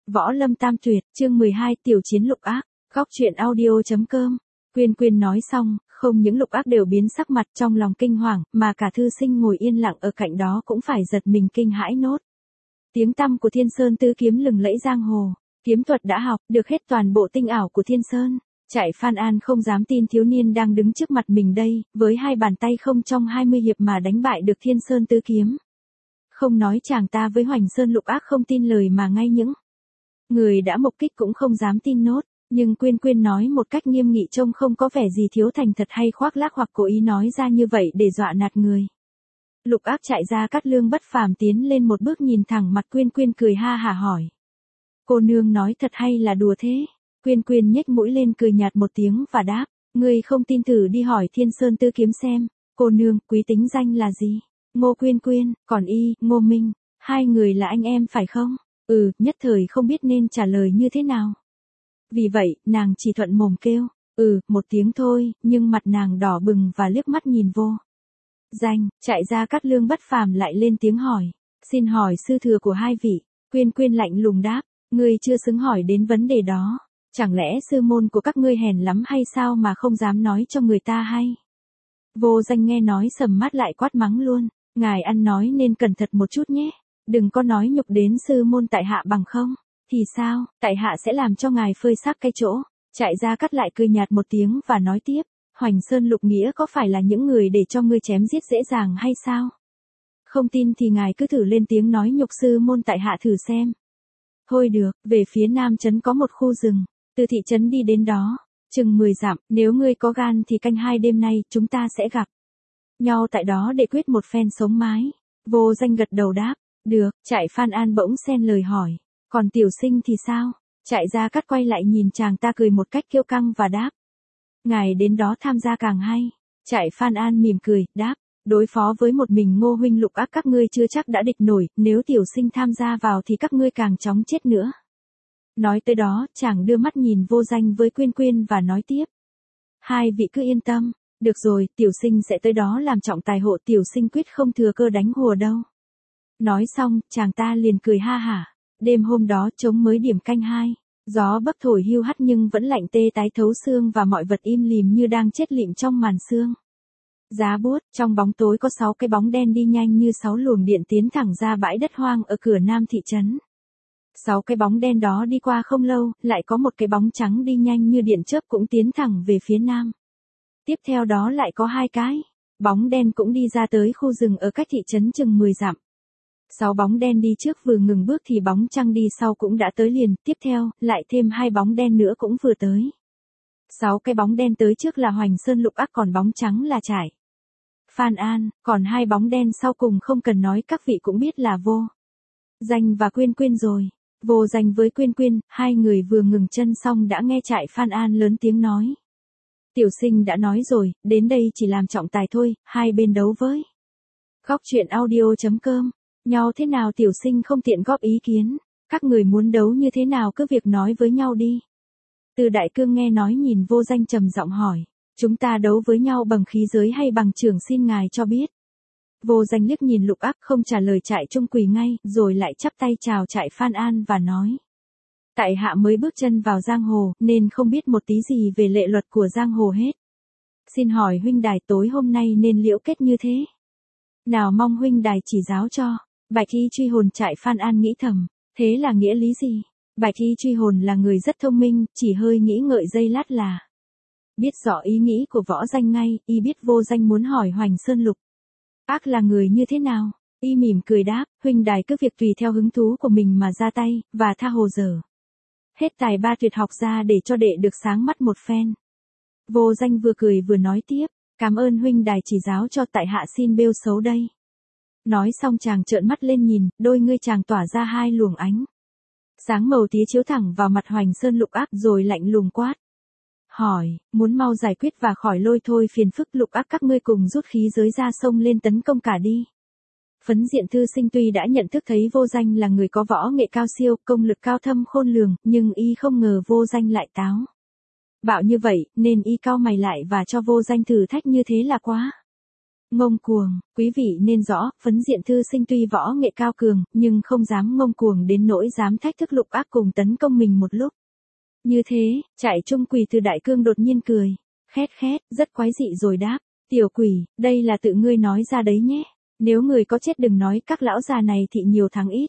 Võ Lâm Tam Tuyệt, chương 12, Tiểu Chiến Lục Ác, góc truyện audio.com. Quyên nói xong, không những Lục Ác đều biến sắc mặt trong lòng kinh hoàng, mà cả thư sinh ngồi yên lặng ở cạnh đó cũng phải giật mình kinh hãi nốt. Tiếng tăm của Thiên Sơn tứ kiếm lừng lẫy giang hồ, kiếm thuật đã học, được hết toàn bộ tinh ảo của Thiên Sơn. Trại Phan An không dám tin thiếu niên đang đứng trước mặt mình đây, với hai bàn tay không trong 20 hiệp mà đánh bại được Thiên Sơn tứ kiếm. Không nói chàng ta với Hoành Sơn Lục Ác không tin lời mà ngay những người đã mục kích cũng không dám tin nốt, nhưng Quyên nói một cách nghiêm nghị trông không có vẻ gì thiếu thành thật hay khoác lác hoặc cố ý nói ra như vậy để dọa nạt người. Lục Ác chạy ra Cát Lương Bất Phàm tiến lên một bước nhìn thẳng mặt Quyên cười ha hả hỏi. Cô nương nói thật hay là đùa thế? Quyên nhếch mũi lên cười nhạt một tiếng và đáp, ngươi không tin thử đi hỏi Thiên Sơn tứ kiếm xem. Cô nương, quý tính danh là gì? Ngô Quyên, còn y, Ngô Minh, hai người là anh em phải không? Nhất thời không biết nên trả lời như thế nào. Vì vậy, nàng chỉ thuận mồm kêu, một tiếng thôi, nhưng mặt nàng đỏ bừng và liếc mắt nhìn vô danh, chạy ra Cát Lương Bất Phàm lại lên tiếng hỏi, xin hỏi sư thừa của hai vị. Quyên lạnh lùng đáp, ngươi chưa xứng hỏi đến vấn đề đó. Chẳng lẽ sư môn của các ngươi hèn lắm hay sao mà không dám nói cho người ta hay? Vô danh nghe nói sầm mắt lại quát mắng luôn, ngài ăn nói nên cẩn thận một chút nhé, đừng có nói nhục đến sư môn tại hạ bằng không, thì sao, tại hạ sẽ làm cho ngài phơi xác cái chỗ. Chạy ra Cắt lại cười nhạt một tiếng và nói tiếp, Hoành Sơn Lục Nghĩa có phải là những người để cho ngươi chém giết dễ dàng hay sao? Không tin thì ngài cứ thử lên tiếng nói nhục sư môn tại hạ thử xem. Thôi được, về phía nam trấn có một khu rừng, từ thị trấn đi đến đó, chừng 10 dặm, nếu ngươi có gan thì canh 2 đêm nay chúng ta sẽ gặp nhau tại đó để quyết một phen sống mái. Vô danh gật đầu đáp, được. Trại Phan An bỗng xen lời hỏi, còn tiểu sinh thì sao? Chạy ra Cắt quay lại nhìn chàng ta cười một cách kiêu căng và đáp, ngài đến đó tham gia càng hay. Trại Phan An mỉm cười, đáp, đối phó với một mình Ngô huynh Lục Ác các ngươi chưa chắc đã địch nổi, nếu tiểu sinh tham gia vào thì các ngươi càng chóng chết nữa. Nói tới đó, chàng đưa mắt nhìn Vô Danh với Quyên và nói tiếp, hai vị cứ yên tâm, được rồi, tiểu sinh sẽ tới đó làm trọng tài hộ, tiểu sinh quyết không thừa cơ đánh hùa đâu. Nói xong, chàng ta liền cười ha hả. Đêm hôm đó trống mới điểm canh 2, gió bấc thổi hiu hắt nhưng vẫn lạnh tê tái thấu xương và mọi vật im lìm như đang chết lịm trong màn sương. Giá buốt, trong bóng tối có 6 cái bóng đen đi nhanh như 6 luồng điện tiến thẳng ra bãi đất hoang ở cửa nam thị trấn. 6 cái bóng đen đó đi qua không lâu, lại có một cái bóng trắng đi nhanh như điện chớp cũng tiến thẳng về phía nam. Tiếp theo đó lại có 2 cái bóng đen cũng đi ra tới khu rừng ở cách thị trấn chừng 10 dặm. 6 bóng đen đi trước vừa ngừng bước thì bóng trăng đi sau cũng đã tới liền, tiếp theo, lại thêm 2 bóng đen nữa cũng vừa tới. 6 cái bóng đen tới trước là Hoành Sơn Lục Ác, còn bóng trắng là Trại Phan An, còn 2 bóng đen sau cùng không cần nói các vị cũng biết là Vô Danh và Quyên rồi. Vô Danh với Quyên, hai người vừa ngừng chân xong đã nghe Trại Phan An lớn tiếng nói. Tiểu sinh đã nói rồi, đến đây chỉ làm trọng tài thôi, hai bên đấu với. Góc truyện audio.com. Nhau thế nào tiểu sinh không tiện góp ý kiến, các người muốn đấu như thế nào cứ việc nói với nhau đi. Từ Đại Cương nghe nói nhìn Vô Danh trầm giọng hỏi, chúng ta đấu với nhau bằng khí giới hay bằng trưởng xin ngài cho biết. Vô Danh liếc nhìn Lục Ác không trả lời, Trại Trung quỳ ngay, rồi lại chắp tay chào Trại Phan An và nói. Tại hạ mới bước chân vào giang hồ, nên không biết một tí gì về lệ luật của giang hồ hết. Xin hỏi huynh đài tối hôm nay nên liễu kết như thế nào, mong huynh đài chỉ giáo cho. Bạch Y Truy Hồn. Trại Phan An nghĩ thầm, thế là nghĩa lý gì? Bạch Y Truy Hồn là người rất thông minh, chỉ hơi nghĩ ngợi giây lát là biết rõ ý nghĩ của Võ Danh ngay. Y biết Vô Danh muốn hỏi Hoành Sơn Lục Ác là người như thế nào. Y mỉm cười đáp, huynh đài cứ việc tùy theo hứng thú của mình mà ra tay, và tha hồ dở hết tài ba tuyệt học ra để cho đệ được sáng mắt một phen. Vô Danh vừa cười vừa nói tiếp, cảm ơn huynh đài chỉ giáo cho, tại hạ xin bêu xấu đây. Nói xong chàng trợn mắt lên nhìn, đôi ngươi chàng tỏa ra 2 luồng ánh sáng màu tía chiếu thẳng vào mặt Hoành Sơn Lục Ác rồi lạnh lùng quát. Hỏi, muốn mau giải quyết và khỏi lôi thôi phiền phức Lục Ác các ngươi cùng rút khí giới ra sông lên tấn công cả đi. Phấn Diện thư sinh tuy đã nhận thức thấy Vô Danh là người có võ nghệ cao siêu, công lực cao thâm khôn lường, nhưng y không ngờ Vô Danh lại táo bạo như vậy, nên y cau mày lại và cho Vô Danh thử thách như thế là quá Ngông cuồng, quý vị nên rõ, phấn diện thư sinh tuy võ nghệ cao cường, nhưng không dám ngông cuồng đến nỗi dám thách thức Lục Ác cùng tấn công mình một lúc. Như thế, Trại Trung Quỳ từ Đại Cương đột nhiên cười, khét khét, rất quái dị rồi đáp, tiểu quỷ, đây là tự ngươi nói ra đấy nhé, nếu người có chết đừng nói các lão già này thị nhiều thắng ít.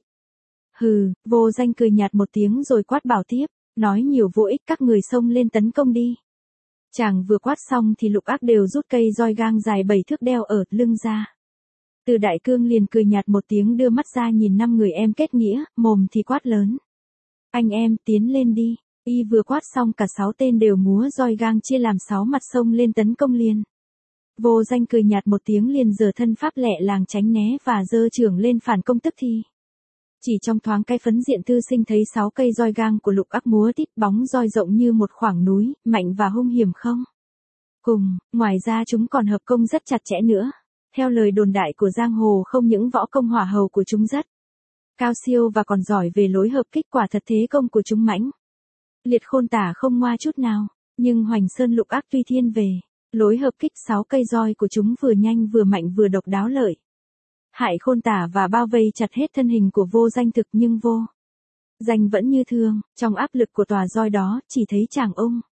Hừ, Vô Danh cười nhạt một tiếng rồi quát bảo tiếp, nói nhiều vô ích, các người xông lên tấn công đi. Chàng vừa quát xong thì Lục Ác đều rút cây roi gang dài 7 thước đeo ở lưng ra. Từ Đại Cương liền cười nhạt một tiếng đưa mắt ra nhìn 5 người em kết nghĩa, mồm thì quát lớn. Anh em tiến lên đi. Y vừa quát xong cả 6 tên đều múa roi gang chia làm 6 mặt xông lên tấn công liền. Vô Danh cười nhạt một tiếng liền giở thân pháp lẹ làng tránh né và giơ chưởng lên phản công tức thì. Chỉ trong thoáng cái phấn diện thư sinh thấy 6 cây roi gang của Lục Ác múa tít bóng roi rộng như một khoảng núi, mạnh và hung hiểm không. Cùng, ngoài ra chúng còn hợp công rất chặt chẽ nữa. Theo lời đồn đại của giang hồ không những võ công hỏa hầu của chúng rất cao siêu và còn giỏi về lối hợp kích, quả thật thế công của chúng mãnh liệt khôn tả không ngoa chút nào, nhưng Hoành Sơn Lục Ác tuy thiên về lối hợp kích 6 cây roi của chúng vừa nhanh vừa mạnh vừa độc đáo lợi hại khôn tả và bao vây chặt hết thân hình của Vô Danh thực, nhưng Vô Danh vẫn như thường, trong áp lực của tòa roi đó, chỉ thấy chàng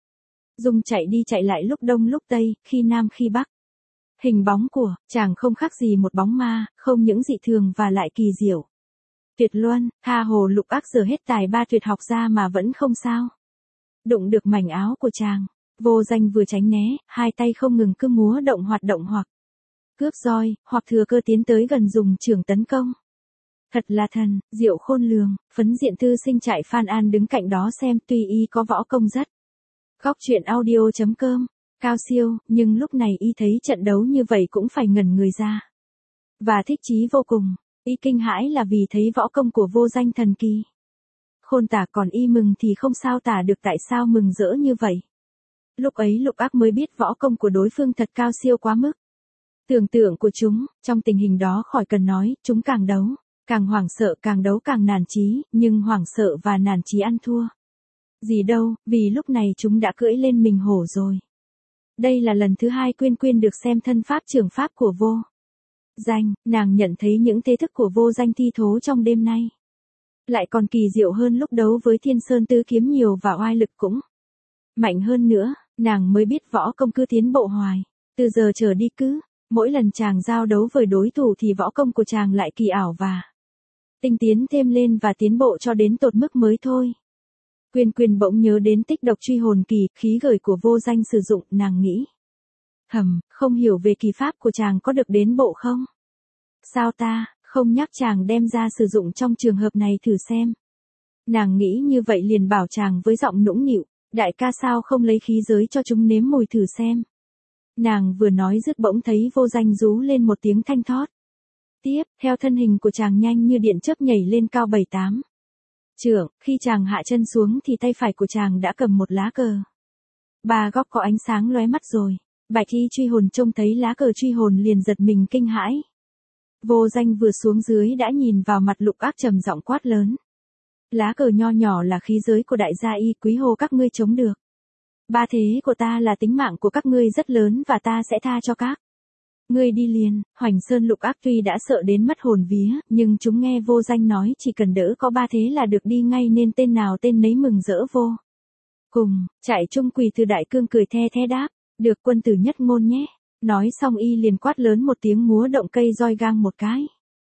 dung chạy đi chạy lại lúc đông lúc tây, khi nam khi bắc. Hình bóng của chàng không khác gì một bóng ma, không những dị thường và lại kỳ diệu tuyệt luân, tha hồ Lục Ác giờ hết tài ba tuyệt học ra mà vẫn không sao đụng được mảnh áo của chàng. Vô Danh vừa tránh né, hai tay không ngừng cứ múa động hoạt động hoặc cướp roi, hoặc thừa cơ tiến tới gần dùng chưởng tấn công. Thật là thần, diệu khôn lường, phấn diện thư sinh Trại Phan An đứng cạnh đó xem, tuy y có võ công rất góc truyện audio.com cao siêu, nhưng lúc này y thấy trận đấu như vậy cũng phải ngẩn người ra. Và thích chí vô cùng, y kinh hãi là vì thấy võ công của Vô Danh thần kỳ. Khôn tả, còn y mừng thì không sao tả được tại sao mừng rỡ như vậy. Lúc ấy Lục Ác mới biết võ công của đối phương thật cao siêu quá mức tưởng tượng của chúng, trong tình hình đó khỏi cần nói, chúng càng đấu, càng hoảng sợ, càng đấu càng nản chí, nhưng hoảng sợ và nản chí ăn thua. Gì đâu, vì lúc này chúng đã cưỡi lên mình hổ rồi. Đây là lần thứ 2 Quyên Quyên được xem thân pháp trường pháp của Vô Danh, nàng nhận thấy những thế thức của Vô Danh thi thố trong đêm nay lại còn kỳ diệu hơn lúc đấu với Thiên Sơn Tứ Kiếm nhiều và oai lực cũng mạnh hơn nữa, nàng mới biết võ công cứ tiến bộ hoài. Từ giờ trở đi cứ mỗi lần chàng giao đấu với đối thủ thì võ công của chàng lại kỳ ảo và tinh tiến thêm lên và tiến bộ cho đến tột mức mới thôi. Quyên Quyên bỗng nhớ đến tích độc truy hồn kỳ, khí gửi của Vô Danh sử dụng, nàng nghĩ. Không hiểu về kỳ pháp của chàng có được đến bộ không? Sao ta, không nhắc chàng đem ra sử dụng trong trường hợp này thử xem. Nàng nghĩ như vậy liền bảo chàng với giọng nũng nịu, đại ca sao không lấy khí giới cho chúng nếm mùi thử xem. Nàng vừa nói dứt bỗng thấy Vô Danh rú lên một tiếng thanh thót. Tiếp, theo thân hình của chàng nhanh như điện chớp nhảy lên cao 7-8 trượng, khi chàng hạ chân xuống thì tay phải của chàng đã cầm một lá cờ. Ba góc có ánh sáng lóe mắt rồi. Bạch y truy hồn trông thấy lá cờ truy hồn liền giật mình kinh hãi. Vô Danh vừa xuống dưới đã nhìn vào mặt Lục Ác trầm giọng quát lớn. Lá cờ nho nhỏ là khí giới của đại gia y, quý hồ các ngươi chống được. Ba thế của ta là tính mạng của các ngươi rất lớn và ta sẽ tha cho các ngươi đi liền. Hoành Sơn Lục Ác tuy đã sợ đến mất hồn vía, nhưng chúng nghe Vô Danh nói chỉ cần đỡ có ba thế là được đi ngay nên tên nào tên nấy mừng rỡ vô cùng. Trại Trung Quỳ từ Đại Cương cười the the đáp, được quân tử nhất ngôn nhé. Nói xong y liền quát lớn một tiếng múa động cây roi gang một cái.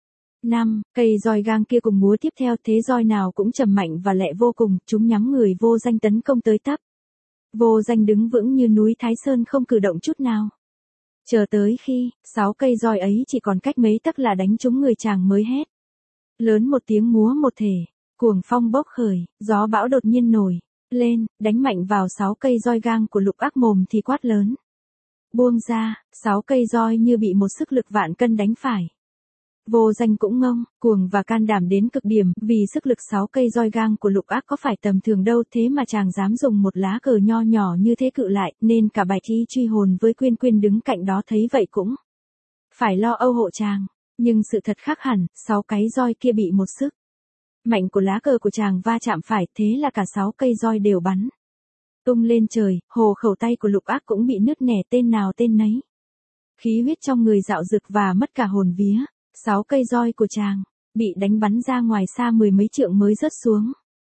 5 cây roi gang kia cùng múa tiếp theo, thế roi nào cũng trầm mạnh và lẹ vô cùng, chúng nhắm người Vô Danh tấn công tới tấp. Vô Danh đứng vững như núi Thái Sơn không cử động chút nào. Chờ tới khi 6 cây roi ấy chỉ còn cách mấy tấc là đánh trúng người chàng mới hét lớn một tiếng múa một thể, cuồng phong bốc khởi, gió bão đột nhiên nổi lên, đánh mạnh vào 6 cây roi gang của Lục Ác, mồm thì quát lớn. Buông ra, 6 cây roi như bị một sức lực vạn cân đánh phải. Vô Danh cũng ngông, cuồng và can đảm đến cực điểm, vì sức lực 6 cây roi gang của Lục Ác có phải tầm thường đâu, thế mà chàng dám dùng một lá cờ nho nhỏ như thế cự lại, nên cả Bạch y truy hồn với Quyên Quyên đứng cạnh đó thấy vậy cũng phải lo âu hộ chàng. Nhưng sự thật khác hẳn, 6 cái roi kia bị một sức mạnh của lá cờ của chàng va chạm phải, thế là cả 6 cây roi đều bắn tung lên trời, hồ khẩu tay của Lục Ác cũng bị nứt nẻ, tên nào tên nấy Khí huyết trong người dạo dực và mất cả hồn vía. 6 cây roi của chàng bị đánh bắn ra ngoài xa 10 mấy trượng mới rớt xuống.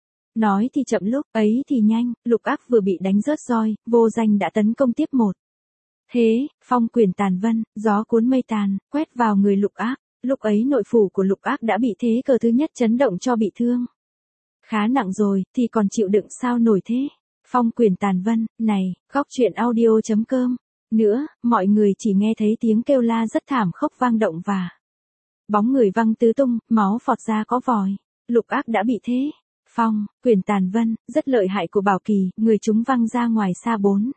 Nói thì chậm lúc ấy thì nhanh, Lục Ác vừa bị đánh rớt roi, Vô Danh đã tấn công tiếp một. Thế, phong quyền tàn vân, gió cuốn mây tàn, quét vào người Lục Ác. Lúc ấy nội phủ của Lục Ác đã bị thế cờ thứ nhất chấn động cho bị thương. Khá nặng rồi, thì còn chịu đựng sao nổi thế. Phong quyền tàn vân, này, góc truyện audio.com. Nữa, mọi người chỉ nghe thấy tiếng kêu la rất thảm khốc vang động và bóng người văng tứ tung, máu phọt ra có vòi. Lục Ác đã bị thế. Phong, quyền tàn vân, rất lợi hại của Bảo Kỳ, người chúng văng ra ngoài xa 4.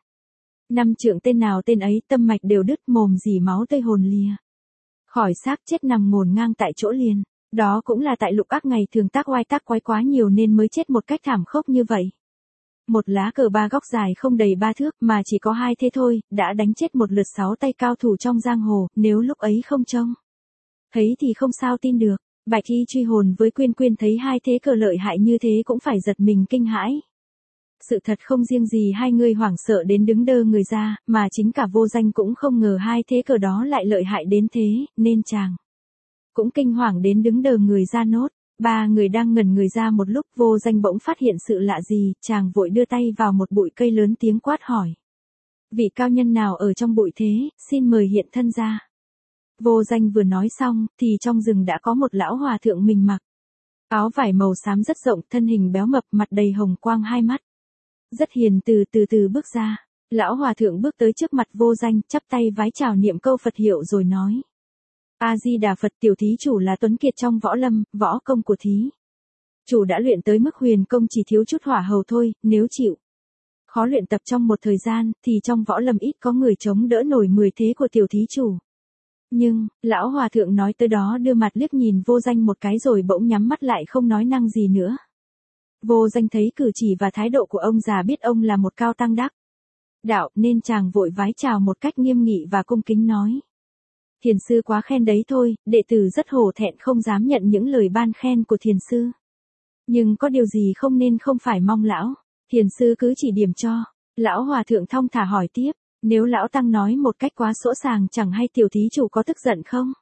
5 trượng, tên nào tên ấy tâm mạch đều đứt, mồm dì máu tươi hồn lìa. Khỏi xác chết nằm ngổn ngang tại chỗ liền. Đó cũng là tại Lục Ác ngày thường tác oai tác quái quá nhiều nên mới chết một cách thảm khốc như vậy. Một lá cờ 3 góc dài không đầy 3 thước mà chỉ có 2 thế thôi, đã đánh chết một lượt 6 tay cao thủ trong giang hồ, nếu lúc ấy không trông thấy thì không sao tin được. Bạch Y truy hồn với Quyên Quyên thấy 2 thế cờ lợi hại như thế cũng phải giật mình kinh hãi. Sự thật không riêng gì hai người hoảng sợ đến đứng đơ người ra, mà chính cả Vô Danh cũng không ngờ 2 thế cờ đó lại lợi hại đến thế, nên chàng cũng kinh hoàng đến đứng đờ người ra nốt. 3 người đang ngẩn người ra một lúc, Vô Danh bỗng phát hiện sự lạ gì, chàng vội đưa tay vào một bụi cây lớn tiếng quát hỏi. Vị cao nhân nào ở trong bụi thế, xin mời hiện thân ra. Vô Danh vừa nói xong, thì trong rừng đã có một lão hòa thượng mình mặc áo vải màu xám rất rộng, thân hình béo mập, mặt đầy hồng quang, 2 mắt rất hiền từ bước ra. Lão hòa thượng bước tới trước mặt Vô Danh, chắp tay vái chào niệm câu Phật hiệu rồi nói. A Di Đà Phật, tiểu thí chủ là tuấn kiệt trong võ lâm, võ công của thí chủ đã luyện tới mức huyền công, chỉ thiếu chút hỏa hầu thôi, nếu chịu khó luyện tập trong một thời gian, thì trong võ lâm ít có người chống đỡ nổi 10 thế của tiểu thí chủ. Nhưng, lão hòa thượng nói tới đó đưa mặt liếc nhìn Vô Danh một cái rồi bỗng nhắm mắt lại không nói năng gì nữa. Vô Danh thấy cử chỉ và thái độ của ông già, biết ông là một cao tăng đắc đạo, nên chàng vội vái chào một cách nghiêm nghị và cung kính nói. Thiền sư quá khen đấy thôi, đệ tử rất hổ thẹn không dám nhận những lời ban khen của thiền sư. Nhưng có điều gì không nên không phải mong lão thiền sư cứ chỉ điểm cho. Lão hòa thượng thong thả hỏi tiếp, nếu lão tăng nói một cách quá sỗ sàng chẳng hay tiểu thí chủ có tức giận không?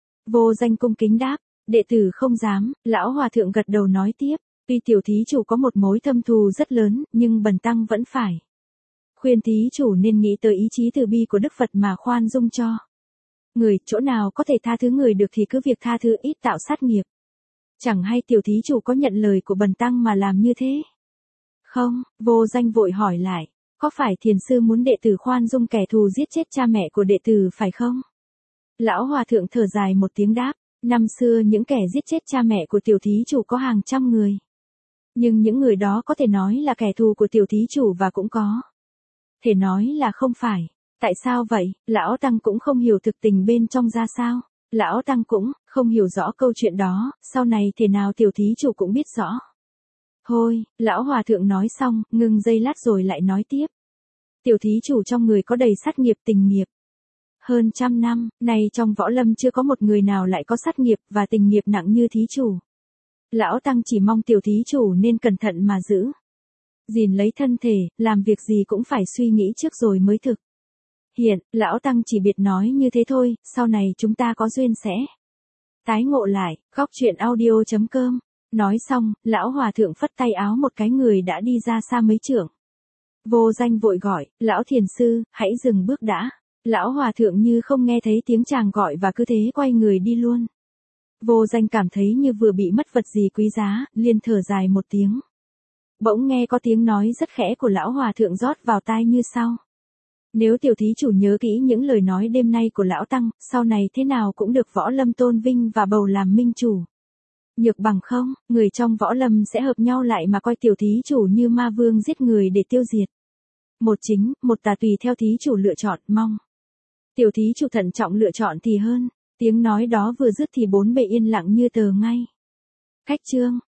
Vô Danh cung kính đáp, đệ tử không dám. Lão hòa thượng gật đầu nói tiếp, tuy tiểu thí chủ có một mối thâm thù rất lớn, nhưng bần tăng vẫn phải khuyên thí chủ nên nghĩ tới ý chí từ bi của Đức Phật mà khoan dung cho người, chỗ nào có thể tha thứ người được thì cứ việc tha thứ, ít tạo sát nghiệp. Chẳng hay tiểu thí chủ có nhận lời của bần tăng mà làm như thế không? Vô Danh vội hỏi lại, có phải thiền sư muốn đệ tử khoan dung kẻ thù giết chết cha mẹ của đệ tử phải không? Lão hòa thượng thở dài một tiếng đáp, năm xưa những kẻ giết chết cha mẹ của tiểu thí chủ có hàng trăm người. Nhưng những người đó có thể nói là kẻ thù của tiểu thí chủ và cũng có thể nói là không phải. Tại sao vậy? Lão tăng cũng không hiểu thực tình bên trong ra sao. Lão tăng cũng không hiểu rõ câu chuyện đó, sau này thế nào tiểu thí chủ cũng biết rõ. Thôi, lão hòa thượng nói xong, ngừng giây lát rồi lại nói tiếp. Tiểu thí chủ trong người có đầy sát nghiệp tình nghiệp. Hơn 100 năm, nay trong võ lâm chưa có một người nào lại có sát nghiệp và tình nghiệp nặng như thí chủ. Lão tăng chỉ mong tiểu thí chủ nên cẩn thận mà giữ gìn lấy thân thể, làm việc gì cũng phải suy nghĩ trước rồi mới thực hiện. Lão tăng chỉ biệt nói như thế thôi, sau này chúng ta có duyên sẽ tái ngộ lại. Góc truyện audio.com. Nói xong, lão hòa thượng phất tay áo một cái, người đã đi ra xa mấy trượng. Vô Danh vội gọi, lão thiền sư, hãy dừng bước đã. Lão hòa thượng như không nghe thấy tiếng chàng gọi và cứ thế quay người đi luôn. Vô Danh cảm thấy như vừa bị mất vật gì quý giá, liền thở dài một tiếng. Bỗng nghe có tiếng nói rất khẽ của lão hòa thượng rót vào tai như sau. Nếu tiểu thí chủ nhớ kỹ những lời nói đêm nay của lão tăng, sau này thế nào cũng được võ lâm tôn vinh và bầu làm minh chủ. Nhược bằng không, người trong võ lâm sẽ hợp nhau lại mà coi tiểu thí chủ như ma vương giết người để tiêu diệt. Một chính, một tà, tùy theo thí chủ lựa chọn, mong tiểu thí chủ thận trọng lựa chọn thì hơn. Tiếng nói đó vừa dứt thì bốn bề yên lặng như tờ ngay. Cách chương.